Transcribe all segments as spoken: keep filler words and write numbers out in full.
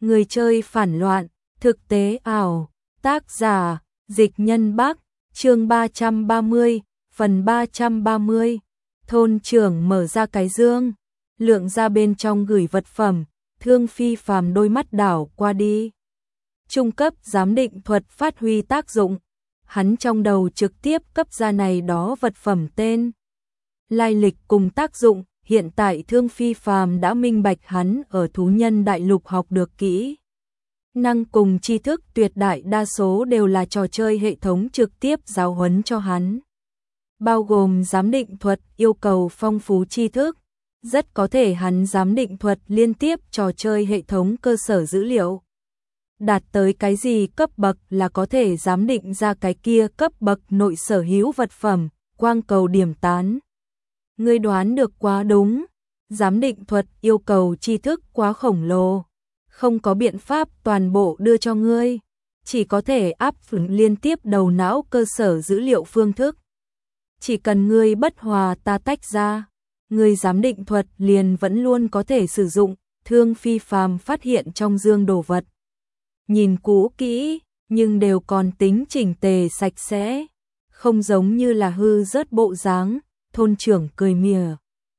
Người chơi phản loạn, thực tế ảo, tác giả, Dịch Nhân Bắc, chương ba trăm ba mươi, phần ba trăm ba mươi. Thôn trưởng mở ra cái dương, lượng ra bên trong gửi vật phẩm, Thương Phi Phàm đôi mắt đảo qua đi. Trung cấp giám định thuật phát huy tác dụng, hắn trong đầu trực tiếp cấp ra này đó vật phẩm tên, lai lịch cùng tác dụng. Hiện tại Thương Phi Phàm đã minh bạch hắn ở thú nhân đại lục học được kỹ năng cùng tri thức tuyệt đại đa số đều là trò chơi hệ thống trực tiếp giáo huấn cho hắn. Bao gồm giám định thuật yêu cầu phong phú tri thức, rất có thể hắn giám định thuật liên tiếp trò chơi hệ thống cơ sở dữ liệu. Đạt tới cái gì cấp bậc là có thể giám định ra cái kia cấp bậc nội sở hữu vật phẩm, quang cầu điểm tán. Ngươi đoán được quá đúng, giám định thuật yêu cầu tri thức quá khổng lồ, không có biện pháp toàn bộ đưa cho ngươi, chỉ có thể áp dụng liên tiếp đầu não cơ sở dữ liệu phương thức. Chỉ cần ngươi bất hòa ta tách ra, ngươi giám định thuật liền vẫn luôn có thể sử dụng. Thương Phi Phàm phát hiện trong dương đồ vật, nhìn cũ kỹ, nhưng đều còn tính chỉnh tề sạch sẽ, không giống như là hư rớt bộ dáng. Thôn trưởng cười mỉa.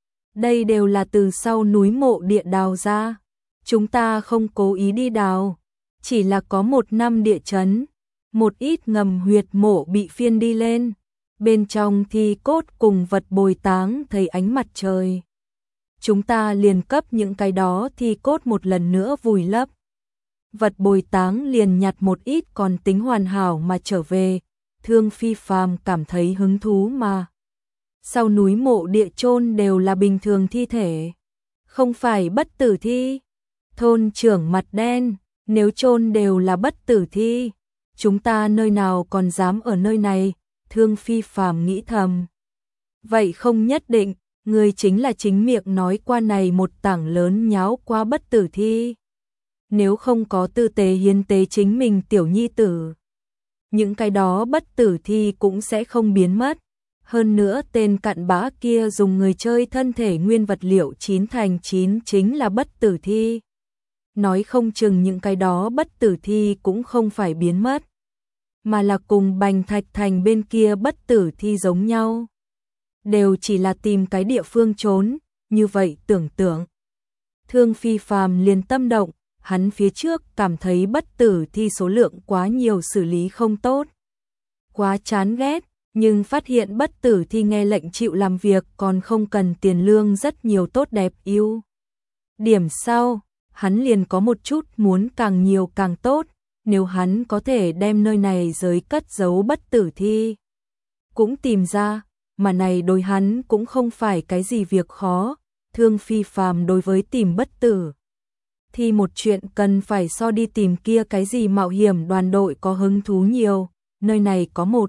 Đây đều là từ sau núi mộ địa đào ra. Chúng ta không cố ý đi đào. Chỉ là có một năm địa chấn. Một ít ngầm huyệt mộ bị phiên đi lên. Bên trong thi cốt cùng vật bồi táng thấy ánh mặt trời. Chúng ta liền cấp những cái đó thi cốt một lần nữa vùi lấp. Vật bồi táng liền nhặt một ít còn tính hoàn hảo mà trở về. Thương Phi Phàm cảm thấy hứng thú mà. Sau núi mộ địa chôn đều là bình thường thi thể, không phải bất tử thi. Thôn trưởng mặt đen, nếu chôn đều là bất tử thi, chúng ta nơi nào còn dám ở nơi này. Thương Phi Phàm nghĩ thầm. Vậy không nhất định, người chính là chính miệng nói qua này một tảng lớn nháo qua bất tử thi. Nếu không có tư tế hiến tế chính mình tiểu nhi tử, những cái đó bất tử thi cũng sẽ không biến mất. Hơn nữa tên cặn bã kia dùng người chơi thân thể nguyên vật liệu chín thành chín chính là bất tử thi. Nói không chừng những cái đó bất tử thi cũng không phải biến mất, mà là cùng Bành Thạch Thành bên kia bất tử thi giống nhau. Đều chỉ là tìm cái địa phương trốn, như vậy tưởng tượng. Thương Phi Phàm liền tâm động, hắn phía trước cảm thấy bất tử thi số lượng quá nhiều xử lý không tốt. Quá chán ghét. Nhưng phát hiện bất tử thi nghe lệnh chịu làm việc còn không cần tiền lương rất nhiều tốt đẹp yêu. Điểm sau, hắn liền có một chút muốn càng nhiều càng tốt, nếu hắn có thể đem nơi này giới cất giấu bất tử thi. Cũng tìm ra, mà này đối hắn cũng không phải cái gì việc khó. Thương Phi Phàm đối với tìm bất tử thi một chuyện cần phải so đi tìm kia cái gì mạo hiểm đoàn đội có hứng thú nhiều. Nơi này có một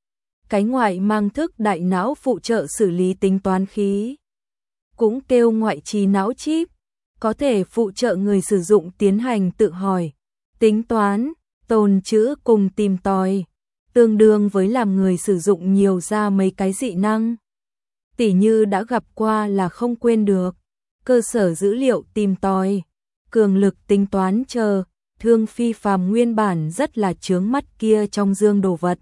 cái ngoại mang thức đại não phụ trợ xử lý tính toán khí, cũng kêu ngoại trí não chip, có thể phụ trợ người sử dụng tiến hành tự hỏi, tính toán, tồn trữ cùng tìm tòi, tương đương với làm người sử dụng nhiều ra mấy cái dị năng. Tỉ như đã gặp qua là không quên được, cơ sở dữ liệu tìm tòi, cường lực tính toán chờ. Thương Phi Phàm nguyên bản rất là chướng mắt kia trong dương đồ vật.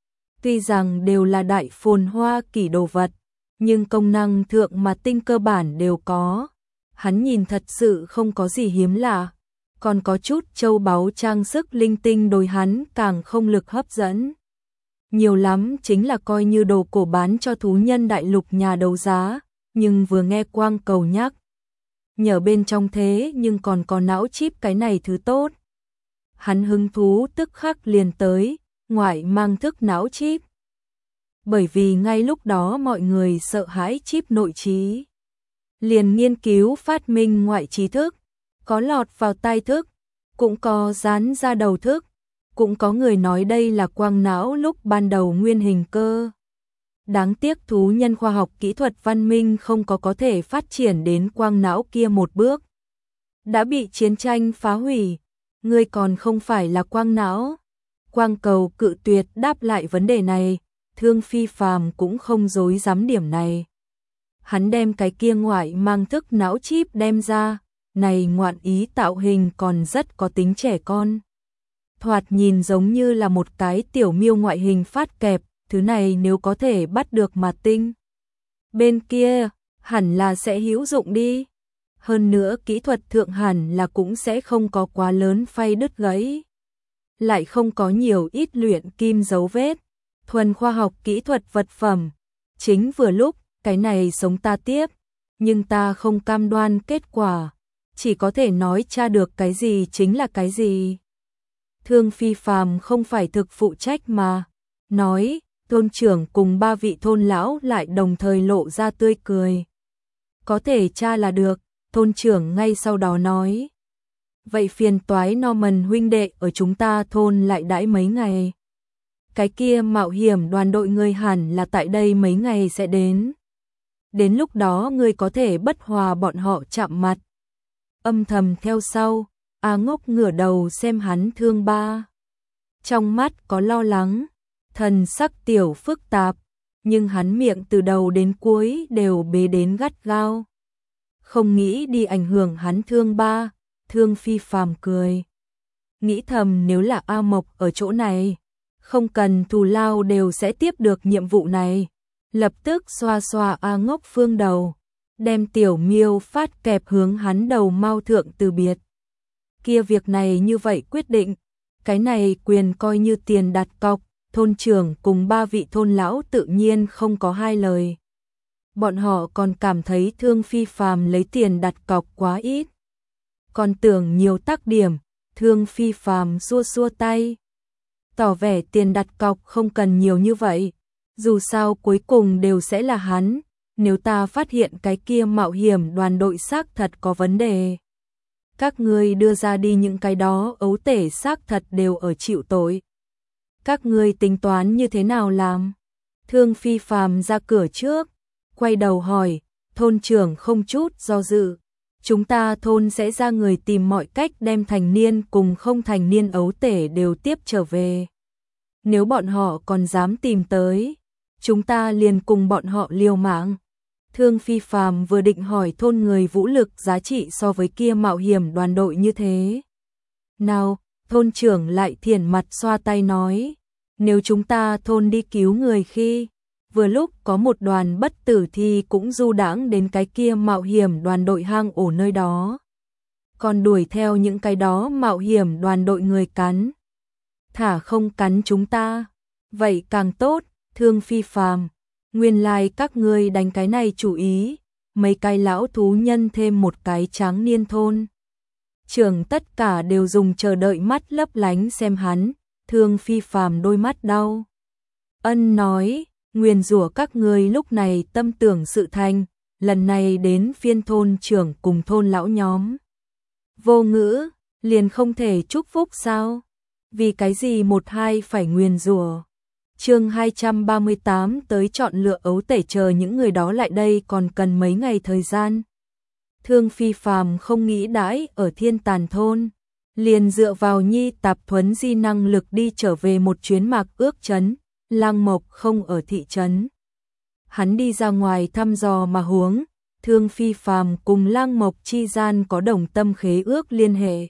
Tuy rằng đều là đại phồn hoa kỷ đồ vật, nhưng công năng thượng mà tinh cơ bản đều có. Hắn nhìn thật sự không có gì hiếm lạ, còn có chút châu báu trang sức linh tinh đối hắn càng không lực hấp dẫn. Nhiều lắm chính là coi như đồ cổ bán cho thú nhân đại lục nhà đấu giá, nhưng vừa nghe quang cầu nhắc nhờ bên trong thế nhưng còn có não chip cái này thứ tốt. Hắn hứng thú tức khắc liền tới. Ngoại mang thức não chip. Bởi vì ngay lúc đó mọi người sợ hãi chip nội trí, liền nghiên cứu phát minh ngoại trí thức, có lọt vào tai thức, cũng có dán ra đầu thức, cũng có người nói đây là quang não lúc ban đầu nguyên hình cơ. Đáng tiếc thú nhân khoa học kỹ thuật văn minh không có có thể phát triển đến quang não kia một bước. Đã bị chiến tranh phá hủy, ngươi còn không phải là quang não. Quang cầu cự tuyệt đáp lại vấn đề này, Thương Phi Phàm cũng không dối dám điểm này. Hắn đem cái kia ngoại mang thức não chip đem ra, này ngoạn ý tạo hình còn rất có tính trẻ con. Thoạt nhìn giống như là một cái tiểu miêu ngoại hình phát kẹp, thứ này nếu có thể bắt được mà tinh bên kia, hẳn là sẽ hữu dụng đi. Hơn nữa kỹ thuật thượng hẳn là cũng sẽ không có quá lớn phay đứt gãy. Lại không có nhiều ít luyện kim dấu vết, thuần khoa học kỹ thuật vật phẩm. Chính vừa lúc, cái này sống ta tiếp, nhưng ta không cam đoan kết quả, chỉ có thể nói tra được cái gì chính là cái gì. Thương Phi Phàm không phải thực phụ trách mà, nói, thôn trưởng cùng ba vị thôn lão lại đồng thời lộ ra tươi cười. Có thể tra là được, thôn trưởng ngay sau đó nói. Vậy phiền toái Norman huynh đệ ở chúng ta thôn lại đãi mấy ngày. Cái kia mạo hiểm đoàn đội người hẳn là tại đây mấy ngày sẽ đến. Đến lúc đó ngươi có thể bất hòa bọn họ chạm mặt. Âm thầm theo sau, A Ngốc ngửa đầu xem hắn Thương Ba. Trong mắt có lo lắng, thần sắc tiểu phức tạp, nhưng hắn miệng từ đầu đến cuối đều bế đến gắt gao. Không nghĩ đi ảnh hưởng hắn Thương Ba, Thương Phi Phàm cười. Nghĩ thầm nếu là A Mộc ở chỗ này, không cần thù lao đều sẽ tiếp được nhiệm vụ này. Lập tức xoa xoa A Ngốc phương đầu, đem tiểu miêu phát kẹp hướng hắn đầu mau thượng từ biệt. Kia việc này như vậy quyết định, cái này quyền coi như tiền đặt cọc, thôn trưởng cùng ba vị thôn lão tự nhiên không có hai lời. Bọn họ còn cảm thấy Thương Phi Phàm lấy tiền đặt cọc quá ít. Còn tưởng nhiều tác điểm, Thương Phi Phàm xua xua tay. Tỏ vẻ tiền đặt cọc không cần nhiều như vậy, dù sao cuối cùng đều sẽ là hắn, nếu ta phát hiện cái kia mạo hiểm đoàn đội xác thật có vấn đề. Các ngươi đưa ra đi những cái đó ấu tể xác thật đều ở chịu tội. Các ngươi tính toán như thế nào làm? Thương Phi Phàm ra cửa trước, quay đầu hỏi, thôn trưởng không chút do dự. Chúng ta thôn sẽ ra người tìm mọi cách đem thành niên cùng không thành niên ấu tể đều tiếp trở về. Nếu bọn họ còn dám tìm tới, chúng ta liền cùng bọn họ liều mạng. Thương Phi Phàm vừa định hỏi thôn người vũ lực giá trị so với kia mạo hiểm đoàn đội như thế. Nào, thôn trưởng lại thiển mặt xoa tay nói, nếu chúng ta thôn đi cứu người khi, vừa lúc có một đoàn bất tử thì cũng du đãng đến cái kia mạo hiểm đoàn đội hang ổ nơi đó. Còn đuổi theo những cái đó mạo hiểm đoàn đội người cắn. Thả không cắn chúng ta, vậy càng tốt, Thương Phi Phàm. Nguyên lai like các ngươi đánh cái này chủ ý, mấy cái lão thú nhân thêm một cái tráng niên thôn. Trưởng tất cả đều dùng chờ đợi mắt lấp lánh xem hắn, Thương Phi Phàm đôi mắt đau. Ân nói, nguyền rủa các ngươi lúc này tâm tưởng sự thành, lần này đến phiên thôn trưởng cùng thôn lão nhóm. Vô ngữ, liền không thể chúc phúc sao? Vì cái gì một hai phải nguyền rủa? Chương hai trăm ba mươi tám tới chọn lựa ấu tể chờ những người đó lại đây còn cần mấy ngày thời gian. Thương Phi Phàm không nghĩ đãi ở Thiên Tàn thôn, liền dựa vào nhi tạp thuấn di năng lực đi trở về một chuyến mạc ước trấn, Lang Mộc không ở thị trấn. Hắn đi ra ngoài thăm dò mà huống, Thương Phi Phàm cùng Lang Mộc chi gian có đồng tâm khế ước liên hệ.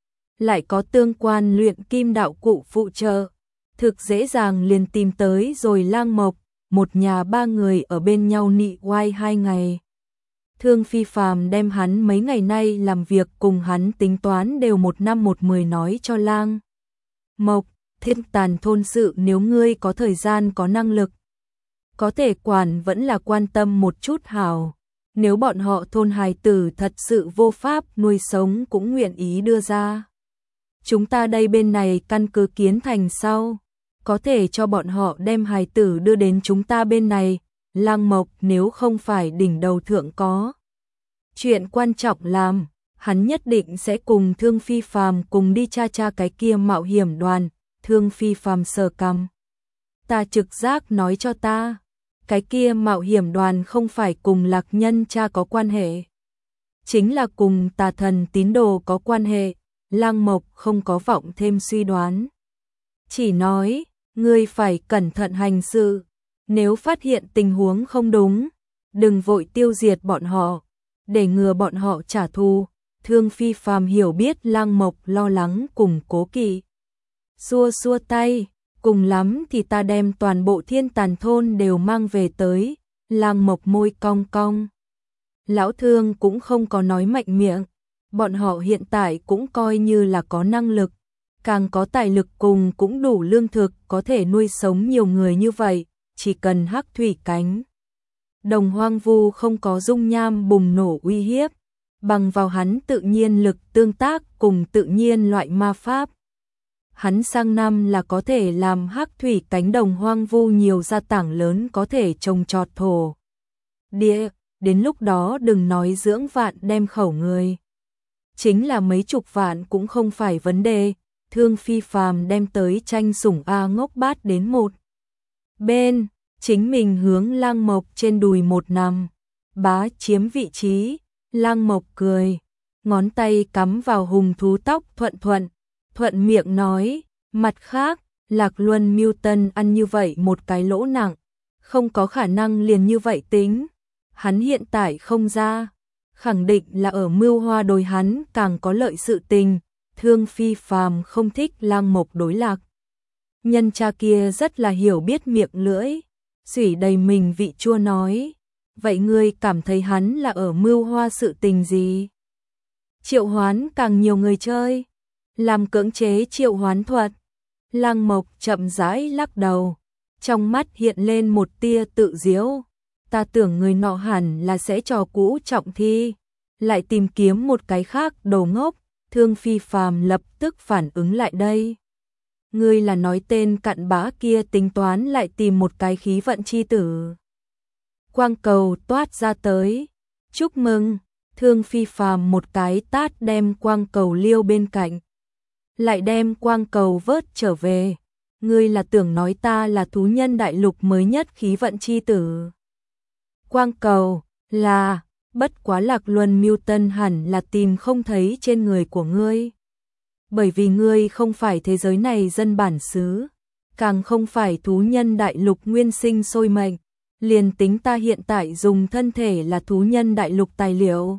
Lại có tương quan luyện kim đạo cụ phụ trợ. Thực dễ dàng liền tìm tới rồi Lang Mộc, một nhà ba người ở bên nhau nị oai hai ngày. Thương Phi Phàm đem hắn mấy ngày nay làm việc cùng hắn tính toán đều một năm một mười nói cho Lang Mộc, Thiên Tàn thôn sự nếu ngươi có thời gian có năng lực. Có thể quản vẫn là quan tâm một chút hảo, nếu bọn họ thôn hài tử thật sự vô pháp nuôi sống cũng nguyện ý đưa ra. Chúng ta đây bên này căn cứ kiến thành sau. Có thể cho bọn họ đem hài tử đưa đến chúng ta bên này, Lang Mộc nếu không phải đỉnh đầu thượng có. Chuyện quan trọng làm, hắn nhất định sẽ cùng Thương Phi Phàm cùng đi tra tra cái kia mạo hiểm đoàn, Thương Phi Phàm sờ cằm. Ta trực giác nói cho ta, cái kia mạo hiểm đoàn không phải cùng Lạc Nhân cha có quan hệ. Chính là cùng tà thần tín đồ có quan hệ, Lang Mộc không có vọng thêm suy đoán. Chỉ nói, ngươi phải cẩn thận hành sự, nếu phát hiện tình huống không đúng, đừng vội tiêu diệt bọn họ, để ngừa bọn họ trả thù, Thương Phi Phàm hiểu biết Lăng Mộc lo lắng cùng cố kỵ. Xua xua tay, cùng lắm thì ta đem toàn bộ Thiên Tàn thôn đều mang về tới. Lăng Mộc môi cong cong. Lão Thương cũng không có nói mạnh miệng, bọn họ hiện tại cũng coi như là có năng lực, càng có tài lực cùng cũng đủ lương thực có thể nuôi sống nhiều người như vậy, chỉ cần hắc thủy cánh đồng hoang vu không có dung nham bùng nổ uy hiếp, bằng vào hắn tự nhiên lực tương tác cùng tự nhiên loại ma pháp. Hắn sang năm là có thể làm hắc thủy cánh đồng hoang vu nhiều ra tảng lớn có thể trồng trọt thổ địa, đến lúc đó đừng nói dưỡng vạn đem khẩu người. Chính là mấy chục vạn cũng không phải vấn đề. Thương Phi Phàm đem tới tranh sủng A Ngốc Bát đến một bên, chính mình hướng Lăng Mộc trên đùi một nằm, bá chiếm vị trí. Lăng Mộc cười, ngón tay cắm vào hùng thú tóc thuận thuận, thuận miệng nói, mặt khác, Lạc Luân Mưu Tân ăn như vậy một cái lỗ nặng, không có khả năng liền như vậy tính. Hắn hiện tại không ra, khẳng định là ở mưu hoa đối hắn càng có lợi sự tình. Thương Phi Phàm không thích Lăng Mộc đối lạc. Nhân cha kia rất là hiểu biết miệng lưỡi, sủy đầy mình vị chua nói, vậy ngươi cảm thấy hắn là ở mưu hoa sự tình gì? Triệu hoán càng nhiều người chơi, làm cưỡng chế triệu hoán thuật. Lăng Mộc chậm rãi lắc đầu, trong mắt hiện lên một tia tự giễu, ta tưởng người nọ hẳn là sẽ trò cũ trọng thi, lại tìm kiếm một cái khác đồ ngốc. Thương Phi Phàm lập tức phản ứng lại đây. Ngươi là nói tên cặn bã kia tính toán lại tìm một cái khí vận chi tử. Quang cầu toát ra tới. Chúc mừng. Thương Phi Phàm một cái tát đem quang cầu liêu bên cạnh. Lại đem quang cầu vớt trở về. Ngươi là tưởng nói ta là thú nhân đại lục mới nhất khí vận chi tử. Quang cầu là... Bất quá Lạc Luân Mưu Tân hẳn là tìm không thấy trên người của ngươi. Bởi vì ngươi không phải thế giới này dân bản xứ, càng không phải thú nhân đại lục nguyên sinh sôi mệnh, liền tính ta hiện tại dùng thân thể là thú nhân đại lục tài liệu.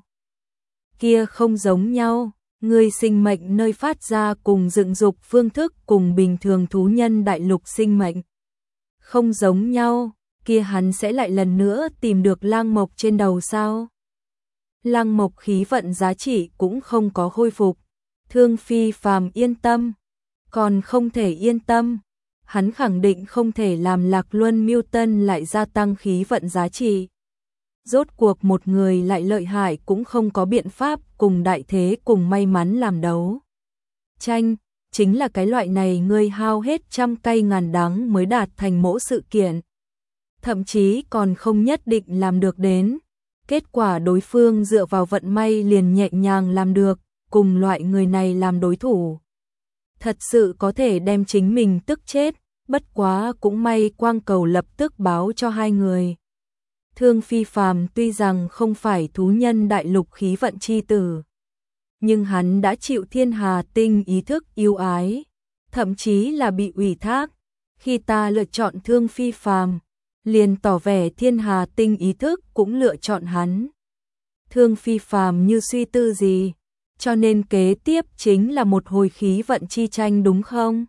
Kia không giống nhau, ngươi sinh mệnh nơi phát ra cùng dựng dục phương thức cùng bình thường thú nhân đại lục sinh mệnh. Không giống nhau, kia hắn sẽ lại lần nữa tìm được Lăng Mộc trên đầu sao? Lăng Mộc khí vận giá trị cũng không có khôi phục. Thương Phi Phàm yên tâm, còn không thể yên tâm. Hắn khẳng định không thể làm Lạc Luân Mưu Tân lại gia tăng khí vận giá trị. Rốt cuộc một người lại lợi hại cũng không có biện pháp cùng đại thế cùng may mắn làm đấu. Tranh, chính là cái loại này ngươi hao hết trăm cây ngàn đắng mới đạt thành mỗi sự kiện. Thậm chí còn không nhất định làm được đến. Kết quả đối phương dựa vào vận may liền nhẹ nhàng làm được, cùng loại người này làm đối thủ. Thật sự có thể đem chính mình tức chết, bất quá cũng may quang cầu lập tức báo cho hai người. Thương Phi Phàm tuy rằng không phải thú nhân đại lục khí vận chi tử, nhưng hắn đã chịu Thiên Hà Tinh ý thức yêu ái, thậm chí là bị ủy thác. Khi ta lựa chọn Thương Phi Phàm, liền tỏ vẻ Thiên Hà Tinh ý thức cũng lựa chọn hắn. Thương Phi Phàm như suy tư gì, cho nên kế tiếp chính là một hồi khí vận chi tranh đúng không?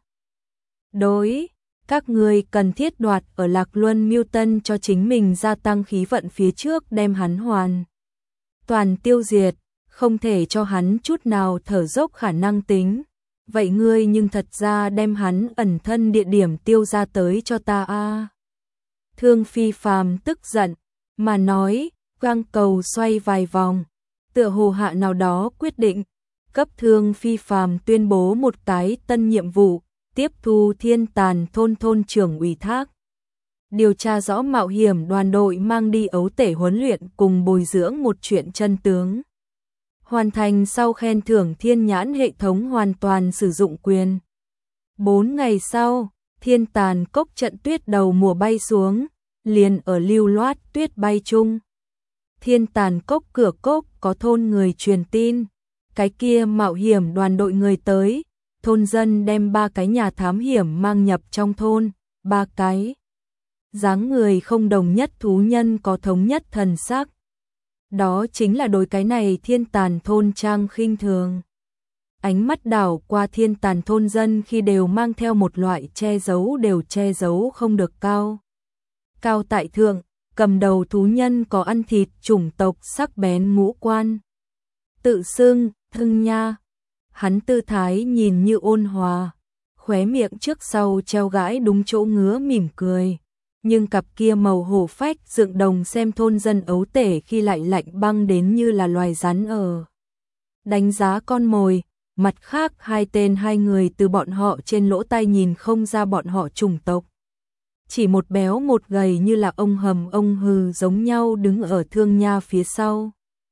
Đối, các ngươi cần thiết đoạt ở Lạc Luân Mưu Tân cho chính mình gia tăng khí vận phía trước đem hắn hoàn toàn tiêu diệt, không thể cho hắn chút nào thở dốc khả năng tính. Vậy ngươi nhưng thật ra đem hắn ẩn thân địa điểm tiêu ra tới cho ta a. Thương Phi Phàm tức giận, mà nói, quang cầu xoay vài vòng, tựa hồ hạ nào đó quyết định, cấp Thương Phi Phàm tuyên bố một cái tân nhiệm vụ, tiếp thu Thiên Tàn thôn thôn trưởng ủy thác. Điều tra rõ mạo hiểm đoàn đội mang đi ấu tể huấn luyện cùng bồi dưỡng một chuyện chân tướng. Hoàn thành sau khen thưởng thiên nhãn hệ thống hoàn toàn sử dụng quyền. Bốn ngày sau, Thiên Tàn cốc trận tuyết đầu mùa bay xuống, liền ở lưu loát tuyết bay chung. Thiên Tàn cốc cửa cốc có thôn người truyền tin, cái kia mạo hiểm đoàn đội người tới, thôn dân đem ba cái nhà thám hiểm mang nhập trong thôn, ba cái dáng người không đồng nhất thú nhân có thống nhất thần sắc. Đó chính là đối cái này Thiên Tàn thôn trang khinh thường. Ánh mắt đảo qua Thiên Tàn thôn dân khi đều mang theo một loại che giấu đều che giấu không được cao. Cao tại thượng, cầm đầu thú nhân có ăn thịt chủng tộc sắc bén ngũ quan. Tự xưng, Thương Nha. Hắn tư thái nhìn như ôn hòa, khóe miệng trước sau treo gãi đúng chỗ ngứa mỉm cười. Nhưng cặp kia màu hổ phách dựng đồng xem thôn dân ấu tể khi lại lạnh băng đến như là loài rắn ở. Đánh giá con mồi, mặt khác hai tên hai người từ bọn họ trên lỗ tai nhìn không ra bọn họ chủng tộc. Chỉ một béo một gầy như là ông hầm ông hừ giống nhau đứng ở Thương Nha phía sau.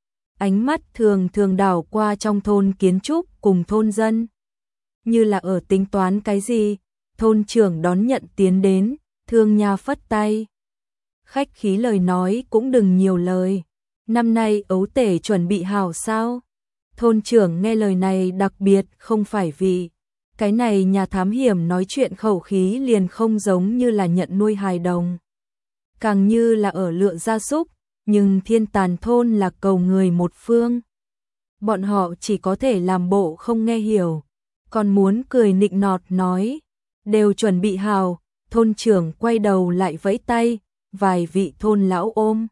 Ánh mắt thường thường đảo qua trong thôn kiến trúc cùng thôn dân. Như là ở tính toán cái gì, thôn trưởng đón nhận tiến đến, Thương Nha phất tay. Khách khí lời nói cũng đừng nhiều lời. Năm nay ấu tể chuẩn bị hảo sao? Thôn trưởng nghe lời này đặc biệt không phải vì cái này nhà thám hiểm nói chuyện khẩu khí liền không giống như là nhận nuôi hài đồng. Càng như là ở lựa gia súc, nhưng Thiên Tàn thôn là cầu người một phương. Bọn họ chỉ có thể làm bộ không nghe hiểu, còn muốn cười nịnh nọt nói, đều chuẩn bị hào. Thôn trưởng quay đầu lại vẫy tay, vài vị thôn lão ôm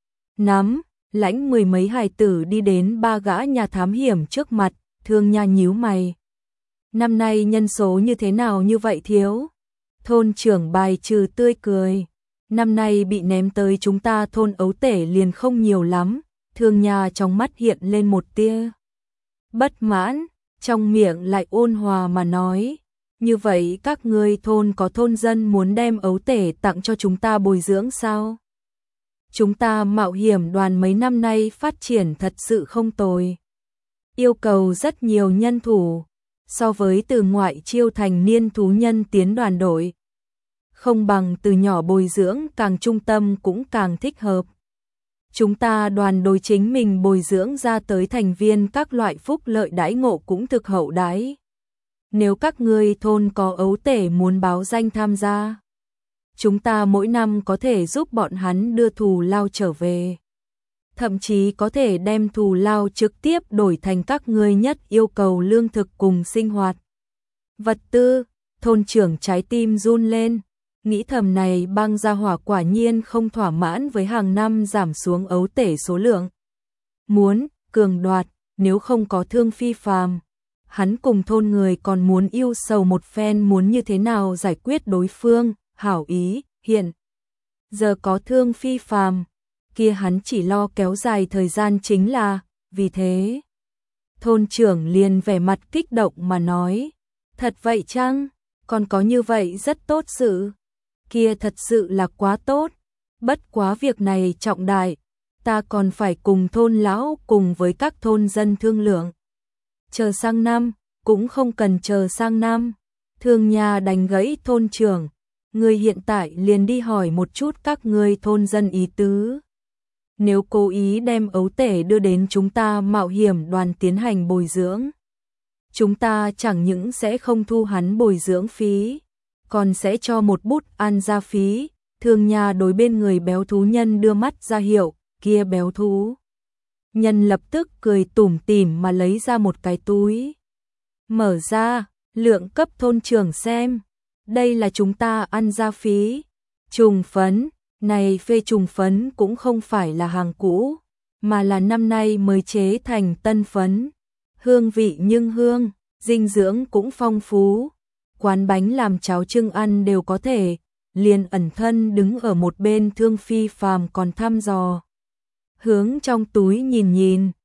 nắm, lãnh mười mấy hài tử đi đến ba gã nhà thám hiểm trước mặt. Thương Nha nhíu mày. Năm nay nhân số như thế nào như vậy thiếu? Thôn trưởng bài trừ tươi cười. Năm nay bị ném tới chúng ta thôn ấu tể liền không nhiều lắm. Thương Nha trong mắt hiện lên một tia bất mãn, trong miệng lại ôn hòa mà nói. Như vậy các ngươi thôn có thôn dân muốn đem ấu tể tặng cho chúng ta bồi dưỡng sao? Chúng ta mạo hiểm đoàn mấy năm nay phát triển thật sự không tồi. Yêu cầu rất nhiều nhân thủ, so với từ ngoại chiêu thành niên thú nhân tiến đoàn đội. Không bằng từ nhỏ bồi dưỡng càng trung tâm cũng càng thích hợp. Chúng ta đoàn đối chính mình bồi dưỡng ra tới thành viên các loại phúc lợi đãi ngộ cũng thực hậu đãi. Nếu các ngươi thôn có ấu tể muốn báo danh tham gia, chúng ta mỗi năm có thể giúp bọn hắn đưa thù lao trở về. Thậm chí có thể đem thù lao trực tiếp đổi thành các ngươi nhất yêu cầu lương thực cùng sinh hoạt vật tư. Thôn trưởng trái tim run lên, nghĩ thầm này băng gia hỏa quả nhiên không thỏa mãn với hàng năm giảm xuống ấu tể số lượng. Muốn cường đoạt, nếu không có thương phi phàm, hắn cùng thôn người còn muốn yêu sầu một phen muốn như thế nào giải quyết đối phương. Hảo ý, hiện giờ có thương phi phàm, kia hắn chỉ lo kéo dài thời gian chính là, vì thế. Thôn trưởng liền vẻ mặt kích động mà nói, thật vậy chăng, còn có như vậy rất tốt sự, kia thật sự là quá tốt, bất quá việc này trọng đại, ta còn phải cùng thôn lão cùng với các thôn dân thương lượng. Chờ sang năm, cũng không cần chờ sang năm. Thương Nha đánh gãy thôn trưởng, ngươi hiện tại liền đi hỏi một chút các ngươi thôn dân ý tứ. Nếu cố ý đem ấu tể đưa đến chúng ta mạo hiểm đoàn tiến hành bồi dưỡng, chúng ta chẳng những sẽ không thu hắn bồi dưỡng phí, còn sẽ cho một bút ăn gia phí. Thương Nha đối bên người béo thú nhân đưa mắt ra hiệu, kia béo thú nhân lập tức cười tủm tỉm mà lấy ra một cái túi. Mở ra, lượng cấp thôn trưởng xem. Đây là chúng ta ăn gia phí. Trùng phấn, này phê trùng phấn cũng không phải là hàng cũ, mà là năm nay mới chế thành tân phấn. Hương vị nhưng hương, dinh dưỡng cũng phong phú. Quán bánh làm cháo trưng ăn đều có thể. Liền ẩn thân đứng ở một bên Thương phi phàm còn thăm dò. Hướng trong túi nhìn nhìn,